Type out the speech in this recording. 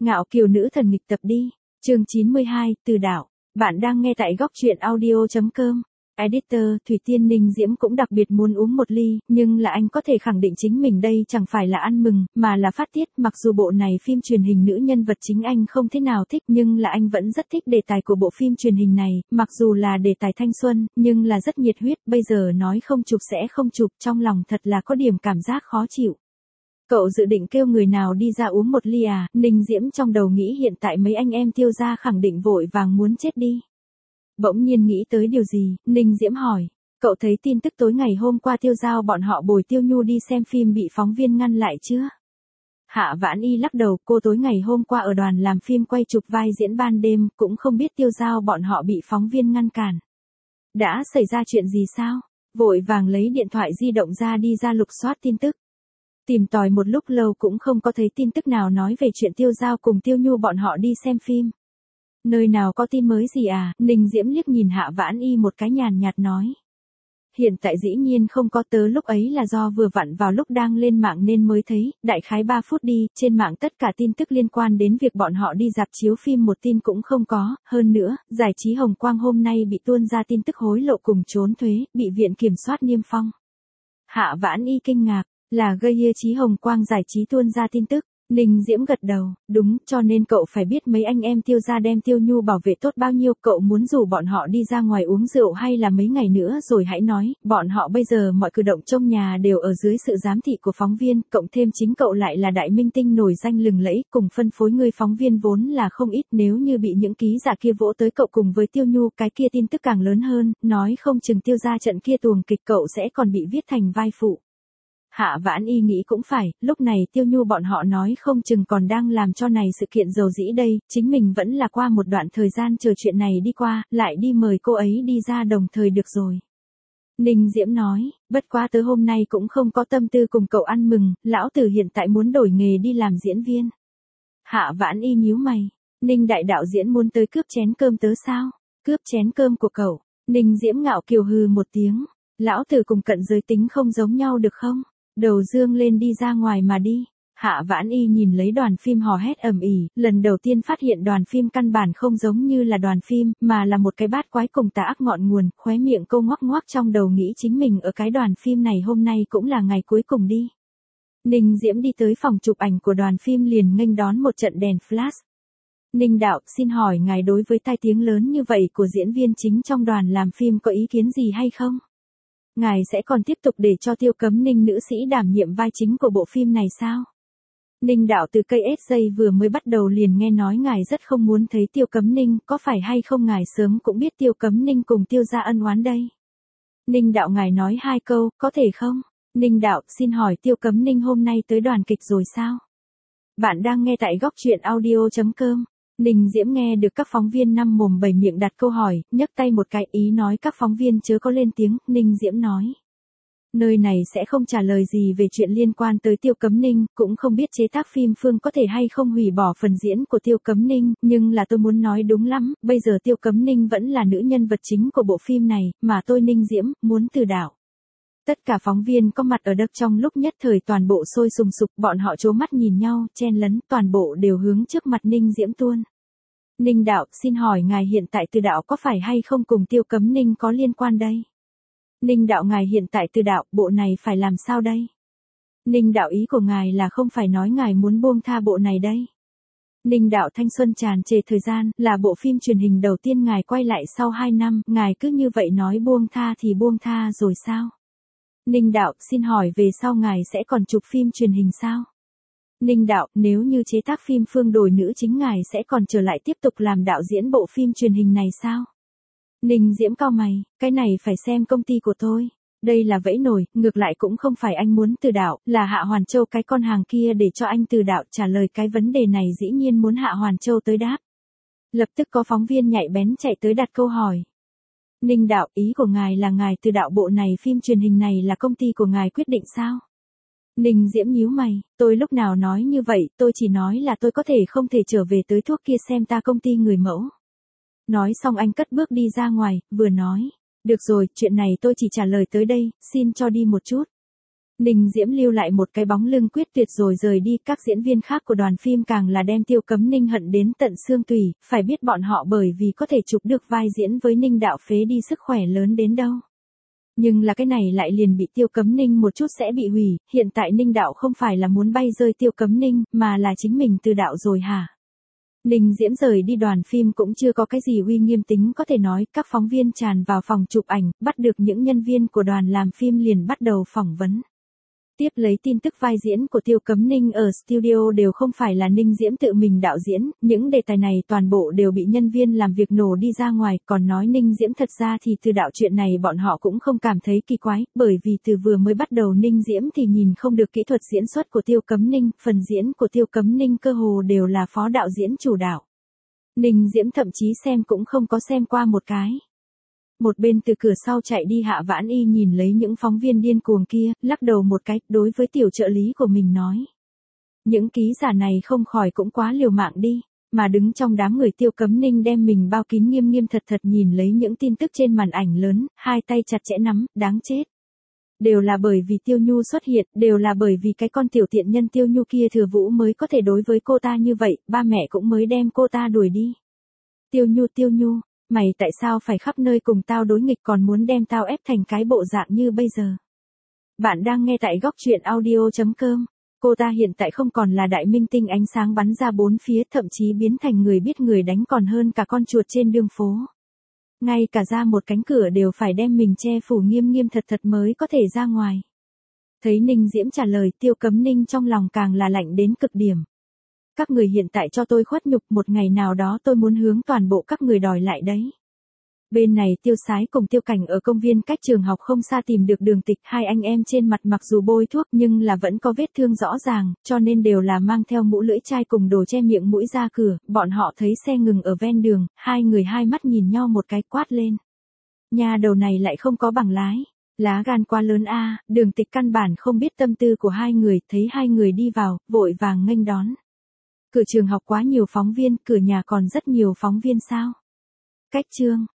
Ngạo kiều nữ thần nghịch tập đi. Chương 92, Từ đạo. Bạn đang nghe tại góc truyện audio.com. Editor, Thủy Tiên Ninh Diễm cũng đặc biệt muốn uống một ly, nhưng là anh có thể khẳng định chính mình đây chẳng phải là ăn mừng, mà là phát tiết. Mặc dù bộ này phim truyền hình nữ nhân vật chính anh không thế nào thích, nhưng là anh vẫn rất thích đề tài của bộ phim truyền hình này, mặc dù là đề tài thanh xuân, nhưng là rất nhiệt huyết. Bây giờ nói không chụp sẽ không chụp, trong lòng thật là có điểm cảm giác khó chịu. Cậu dự định kêu người nào đi ra uống một ly à? Ninh Diễm trong đầu nghĩ hiện tại mấy anh em Tiêu gia khẳng định vội vàng muốn chết đi. Bỗng nhiên nghĩ tới điều gì, Ninh Diễm hỏi, cậu thấy tin tức tối ngày hôm qua Tiêu Giao bọn họ bồi Tiêu Nhu đi xem phim bị phóng viên ngăn lại chưa? Hạ Vãn Y lắc đầu, cô tối ngày hôm qua ở đoàn làm phim quay chụp vai diễn ban đêm, cũng không biết Tiêu Giao bọn họ bị phóng viên ngăn cản. Đã xảy ra chuyện gì sao? Vội vàng lấy điện thoại di động ra đi ra lục soát tin tức. Tìm tòi một lúc lâu cũng không có thấy tin tức nào nói về chuyện Tiêu Giao cùng Tiêu Nhu bọn họ đi xem phim. Nơi nào có tin mới gì à? Ninh Diễm liếc nhìn Hạ Vãn Y một cái nhàn nhạt nói. Hiện tại dĩ nhiên không có, tớ lúc ấy là do vừa vặn vào lúc đang lên mạng nên mới thấy, đại khái 3 phút đi, trên mạng tất cả tin tức liên quan đến việc bọn họ đi rạp chiếu phim một tin cũng không có, hơn nữa, giải trí Hồng Quang hôm nay bị tuôn ra tin tức hối lộ cùng trốn thuế, bị viện kiểm soát niêm phong. Hạ Vãn Y kinh ngạc, là gây trí Hồng Quang giải trí tuôn ra tin tức. Ninh Diễm gật đầu, đúng, cho nên cậu phải biết mấy anh em Tiêu gia đem Tiêu Nhu bảo vệ tốt bao nhiêu, cậu muốn rủ bọn họ đi ra ngoài uống rượu hay là mấy ngày nữa rồi hãy nói, bọn họ bây giờ mọi cử động trong nhà đều ở dưới sự giám thị của phóng viên, cộng thêm chính cậu lại là đại minh tinh nổi danh lừng lẫy, cùng phân phối người phóng viên vốn là không ít, nếu như bị những ký giả kia vỗ tới cậu cùng với Tiêu Nhu, cái kia tin tức càng lớn hơn, nói không chừng Tiêu gia trận kia tuồng kịch cậu sẽ còn bị viết thành vai phụ. Hạ Vãn Y nghĩ cũng phải, lúc này Tiêu Nhu bọn họ nói không chừng còn đang làm cho này sự kiện dầu dĩ đây, chính mình vẫn là qua một đoạn thời gian chờ chuyện này đi qua, lại đi mời cô ấy đi ra đồng thời được rồi. Ninh Diễm nói, bất quá tới hôm nay cũng không có tâm tư cùng cậu ăn mừng, lão tử hiện tại muốn đổi nghề đi làm diễn viên. Hạ Vãn Y nhíu mày, Ninh đại đạo diễn muốn tới cướp chén cơm tớ sao? Cướp chén cơm của cậu? Ninh Diễm ngạo kiều hừ một tiếng, lão tử cùng cận giới tính không giống nhau được không? Đầu dương lên đi ra ngoài mà đi. Hạ Vãn Y nhìn lấy đoàn phim hò hét ầm ĩ, lần đầu tiên phát hiện đoàn phim căn bản không giống như là đoàn phim, mà là một cái bát quái cùng tà ác ngọn nguồn, khóe miệng cô ngoắc ngoắc trong đầu nghĩ chính mình ở cái đoàn phim này hôm nay cũng là ngày cuối cùng đi. Ninh Diễm đi tới phòng chụp ảnh của đoàn phim liền nghênh đón một trận đèn flash. Ninh đạo, xin hỏi ngài đối với tai tiếng lớn như vậy của diễn viên chính trong đoàn làm phim có ý kiến gì hay không? Ngài sẽ còn tiếp tục để cho Tiêu Cấm Ninh nữ sĩ đảm nhiệm vai chính của bộ phim này sao? Ninh đạo từ cây SJ vừa mới bắt đầu liền nghe nói ngài rất không muốn thấy Tiêu Cấm Ninh, có phải hay không ngài sớm cũng biết Tiêu Cấm Ninh cùng Tiêu gia ân oán đây? Ninh đạo ngài nói 2 câu, có thể không? Ninh đạo, xin hỏi Tiêu Cấm Ninh hôm nay tới đoàn kịch rồi sao? Bạn đang nghe tại góc truyện audio.com. Ninh Diễm nghe được các phóng viên năm mồm bảy miệng đặt câu hỏi, nhấc tay một cái ý nói các phóng viên chớ có lên tiếng, Ninh Diễm nói. Nơi này sẽ không trả lời gì về chuyện liên quan tới Tiêu Cấm Ninh, cũng không biết chế tác phim Phương có thể hay không hủy bỏ phần diễn của Tiêu Cấm Ninh, nhưng là tôi muốn nói đúng lắm, bây giờ Tiêu Cấm Ninh vẫn là nữ nhân vật chính của bộ phim này, mà tôi Ninh Diễm, muốn từ đạo. Tất cả phóng viên có mặt ở đất trong lúc nhất thời toàn bộ sôi sùng sục, bọn họ trố mắt nhìn nhau, chen lấn, toàn bộ đều hướng trước mặt Ninh Diễm tuôn. Ninh đạo, xin hỏi ngài hiện tại Từ đạo có phải hay không cùng Tiêu Cấm Ninh có liên quan đây? Ninh đạo ngài hiện tại Từ đạo, bộ này phải làm sao đây? Ninh đạo ý của ngài là không phải nói ngài muốn buông tha bộ này đây? Ninh đạo thanh xuân tràn trề thời gian, là bộ phim truyền hình đầu tiên ngài quay lại sau 2 năm, ngài cứ như vậy nói buông tha thì buông tha rồi sao? Ninh đạo, xin hỏi về sau ngài sẽ còn chụp phim truyền hình sao? Ninh đạo, nếu như chế tác phim Phương đổi nữ chính ngài sẽ còn trở lại tiếp tục làm đạo diễn bộ phim truyền hình này sao? Ninh Diễm cau mày, cái này phải xem công ty của tôi. Đây là vẫy nổi, ngược lại cũng không phải anh muốn từ đạo, là Hạ Hoàn Châu cái con hàng kia để cho anh từ đạo trả lời cái vấn đề này dĩ nhiên muốn Hạ Hoàn Châu tới đáp. Lập tức có phóng viên nhạy bén chạy tới đặt câu hỏi. Ninh đạo, ý của ngài là ngài từ đạo bộ này phim truyền hình này là công ty của ngài quyết định sao? Ninh Diễm nhíu mày, tôi lúc nào nói như vậy, tôi chỉ nói là tôi có thể không thể trở về tới thuốc kia xem ta công ty người mẫu. Nói xong anh cất bước đi ra ngoài, vừa nói, được rồi, chuyện này tôi chỉ trả lời tới đây, xin cho đi một chút. Ninh Diễm lưu lại một cái bóng lưng quyết tuyệt rồi rời đi, các diễn viên khác của đoàn phim càng là đem Tiêu Cấm Ninh hận đến tận xương tủy, phải biết bọn họ bởi vì có thể chụp được vai diễn với Ninh đạo phế đi sức khỏe lớn đến đâu. Nhưng là cái này lại liền bị Tiêu Cấm Ninh một chút sẽ bị hủy, hiện tại Ninh đạo không phải là muốn bay rơi Tiêu Cấm Ninh, mà là chính mình từ đạo rồi hả? Ninh Diễm rời đi đoàn phim cũng chưa có cái gì uy nghiêm tính có thể nói, các phóng viên tràn vào phòng chụp ảnh, bắt được những nhân viên của đoàn làm phim liền bắt đầu phỏng vấn. Tiếp lấy tin tức vai diễn của Tiêu Cấm Ninh ở studio đều không phải là Ninh Diễm tự mình đạo diễn, những đề tài này toàn bộ đều bị nhân viên làm việc nổ đi ra ngoài, còn nói Ninh Diễm thật ra thì từ đạo chuyện này bọn họ cũng không cảm thấy kỳ quái, bởi vì từ vừa mới bắt đầu Ninh Diễm thì nhìn không được kỹ thuật diễn xuất của Tiêu Cấm Ninh, phần diễn của Tiêu Cấm Ninh cơ hồ đều là phó đạo diễn chủ đạo. Ninh Diễm thậm chí xem cũng không có xem qua một cái. Một bên từ cửa sau chạy đi Hạ Vãn Y nhìn lấy những phóng viên điên cuồng kia, lắc đầu một cái, đối với tiểu trợ lý của mình nói. Những ký giả này không khỏi cũng quá liều mạng đi, mà đứng trong đám người Tiêu Cấm Ninh đem mình bao kín nghiêm nghiêm thật thật nhìn lấy những tin tức trên màn ảnh lớn, hai tay chặt chẽ nắm, đáng chết. Đều là bởi vì Tiêu Nhu xuất hiện, đều là bởi vì cái con tiểu tiện nhân Tiêu Nhu kia Thừa Vũ mới có thể đối với cô ta như vậy, ba mẹ cũng mới đem cô ta đuổi đi. Tiêu Nhu. Mày tại sao phải khắp nơi cùng tao đối nghịch còn muốn đem tao ép thành cái bộ dạng như bây giờ? Bạn đang nghe tại góc truyện audio.com. Cô ta hiện tại không còn là đại minh tinh ánh sáng bắn ra bốn phía, thậm chí biến thành người biết người đánh còn hơn cả con chuột trên đường phố. Ngay cả ra một cánh cửa đều phải đem mình che phủ nghiêm nghiêm thật thật mới có thể ra ngoài. Thấy Ninh Diễm trả lời, Tiêu Cấm Ninh trong lòng càng là lạnh đến cực điểm. Các người hiện tại cho tôi khuất nhục, một ngày nào đó tôi muốn hướng toàn bộ các người đòi lại đấy. Bên này Tiêu Sái cùng Tiêu Cảnh ở công viên cách trường học không xa tìm được Đường Tịch, hai anh em trên mặt mặc dù bôi thuốc nhưng là vẫn có vết thương rõ ràng, cho nên đều là mang theo mũ lưỡi chai cùng đồ che miệng mũi ra cửa, bọn họ thấy xe ngừng ở ven đường, hai người hai mắt nhìn nhau một cái quát lên. Nhà đầu này lại không có bằng lái, lá gan quá lớn a. Đường Tịch căn bản không biết tâm tư của hai người, thấy hai người đi vào, vội vàng nghênh đón. Cửa trường học quá nhiều phóng viên, cửa nhà còn rất nhiều phóng viên sao? Cách chương